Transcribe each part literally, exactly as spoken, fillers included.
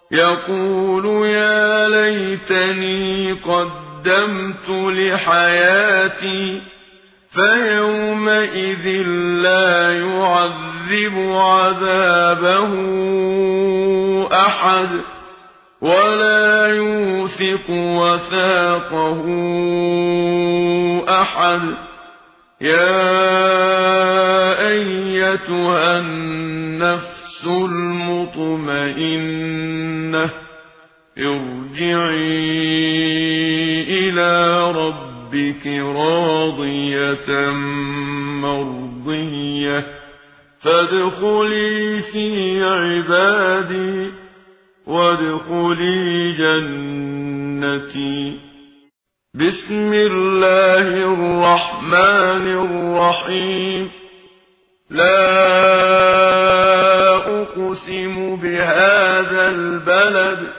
يقول يا ليتني قدمت لحياتي فيومئذ لا يعذب عذابه أحد ولا يوثق وثاقه أحد. يا أيتها النفس المطمئنة ارجعي إلى ربك راضية مرضية فادخلي في عبادي وادخلي جنتي. بسم الله الرحمن الرحيم. لا أقسم بهذا البلد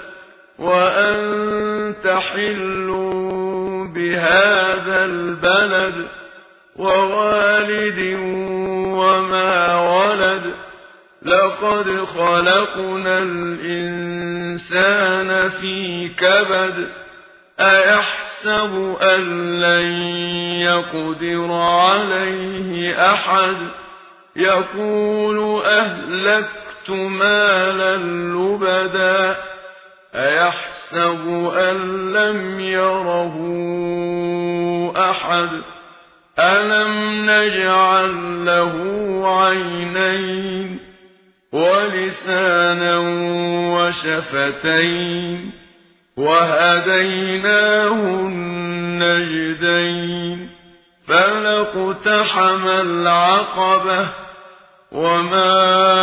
وأنت حل بهذا البلد ووالد وما ولد لقد خلقنا الإنسان في كبد أيحسب أن لن يقدر عليه أحد يقول أهلكت مالا لبدا أيحسب أن لم يره أحد ألم نجعل له عينين ولسانا وشفتين وهديناه النجدين فلاقتحم العقبة وما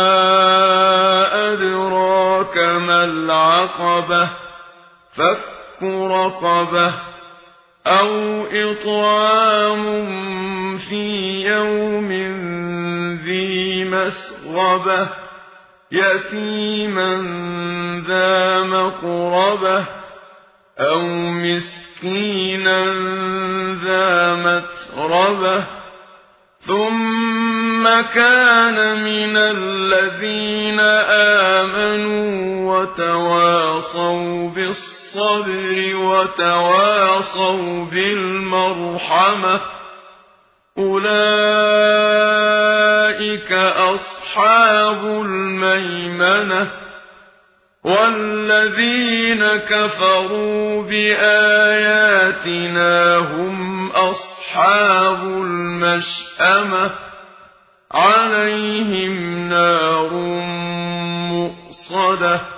أدراك ما العقبة فك رقبة أو إطعام في يوم ذي مسغبة يتيما ذا مقربة أو مسكينا ذا متربة ثم كان من الذين آمنوا وتواصوا بالصبر وتواصوا بالمرحمة أولئك أصحاب الميمنة. والذين كفروا بآياتنا هم أصحاب المشأمة عليهم نار مؤصدة.